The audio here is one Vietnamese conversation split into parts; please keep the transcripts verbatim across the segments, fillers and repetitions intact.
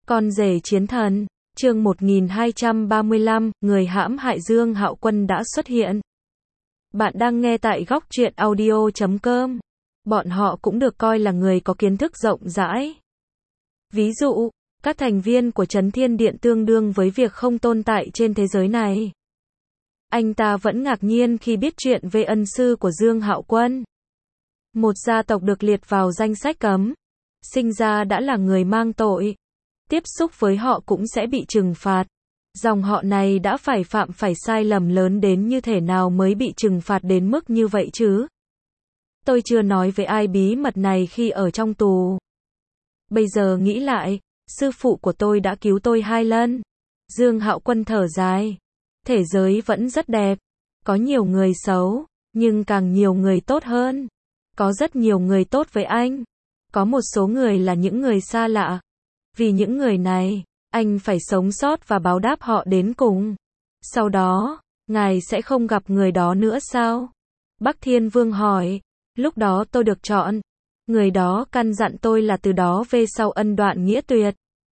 Con rể chiến thần, chương một nghìn hai trăm ba mươi lăm, người hãm hại Dương Hạo Quân đã xuất hiện. Bạn đang nghe tại góc truyện audio chấm com. Bọn họ cũng được coi là người có kiến thức rộng rãi. Ví dụ, các thành viên của Chấn Thiên Điện tương đương với việc không tồn tại trên thế giới này. Anh ta vẫn ngạc nhiên khi biết chuyện về ân sư của Dương Hạo Quân. Một gia tộc được liệt vào danh sách cấm, sinh ra đã là người mang tội. Tiếp xúc với họ cũng sẽ bị trừng phạt. Dòng họ này đã phải phạm phải sai lầm lớn đến như thế nào mới bị trừng phạt đến mức như vậy chứ? Tôi chưa nói với ai bí mật này khi ở trong tù. Bây giờ nghĩ lại, sư phụ của tôi đã cứu tôi hai lần. Dương Hạo Quân thở dài. Thế giới vẫn rất đẹp. Có nhiều người xấu, nhưng càng nhiều người tốt hơn. Có rất nhiều người tốt với anh. Có một số người là những người xa lạ. Vì những người này, anh phải sống sót và báo đáp họ đến cùng. Sau đó, ngài sẽ không gặp người đó nữa sao? Bắc Thiên Vương hỏi. Lúc đó tôi được chọn. Người đó căn dặn tôi là từ đó về sau ân đoạn nghĩa tuyệt.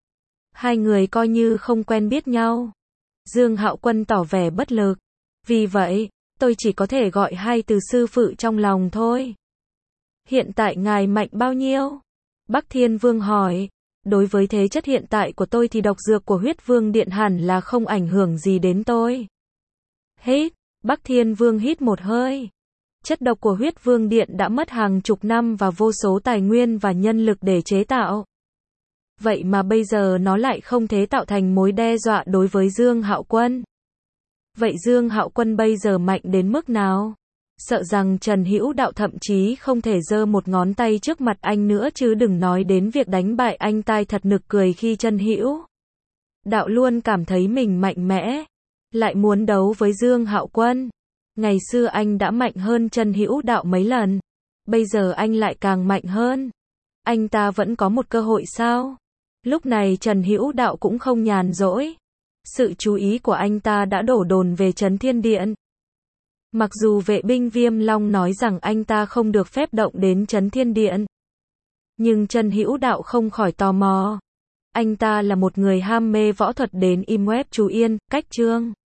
Hai người coi như không quen biết nhau. Dương Hạo Quân tỏ vẻ bất lực. Vì vậy, tôi chỉ có thể gọi hai từ sư phụ trong lòng thôi. Hiện tại ngài mạnh bao nhiêu? Bắc Thiên Vương hỏi. Đối với thế chất hiện tại của tôi thì độc dược của huyết vương điện hẳn là không ảnh hưởng gì đến tôi. Hít, Bắc Thiên Vương hít một hơi. Chất độc của huyết vương điện đã mất hàng chục năm và vô số tài nguyên và nhân lực để chế tạo. Vậy mà bây giờ nó lại không thể tạo thành mối đe dọa đối với Dương Hạo Quân. Vậy Dương Hạo Quân bây giờ mạnh đến mức nào? Sợ rằng Trần Hữu Đạo thậm chí không thể giơ một ngón tay trước mặt anh nữa chứ đừng nói đến việc đánh bại anh. Tai thật nực cười khi Trần Hữu Đạo luôn cảm thấy mình mạnh mẽ, lại muốn đấu với Dương Hạo Quân. Ngày xưa anh đã mạnh hơn Trần Hữu Đạo mấy lần, bây giờ anh lại càng mạnh hơn. Anh ta vẫn có một cơ hội sao? Lúc này Trần Hữu Đạo cũng không nhàn rỗi. Sự chú ý của anh ta đã đổ dồn về Chấn Thiên Điện. Mặc dù vệ binh Viêm Long nói rằng anh ta không được phép động đến Chấn Thiên Điện, nhưng Trần Hữu Đạo không khỏi tò mò. Anh ta là một người ham mê võ thuật đến im web chú Yên, cách chương.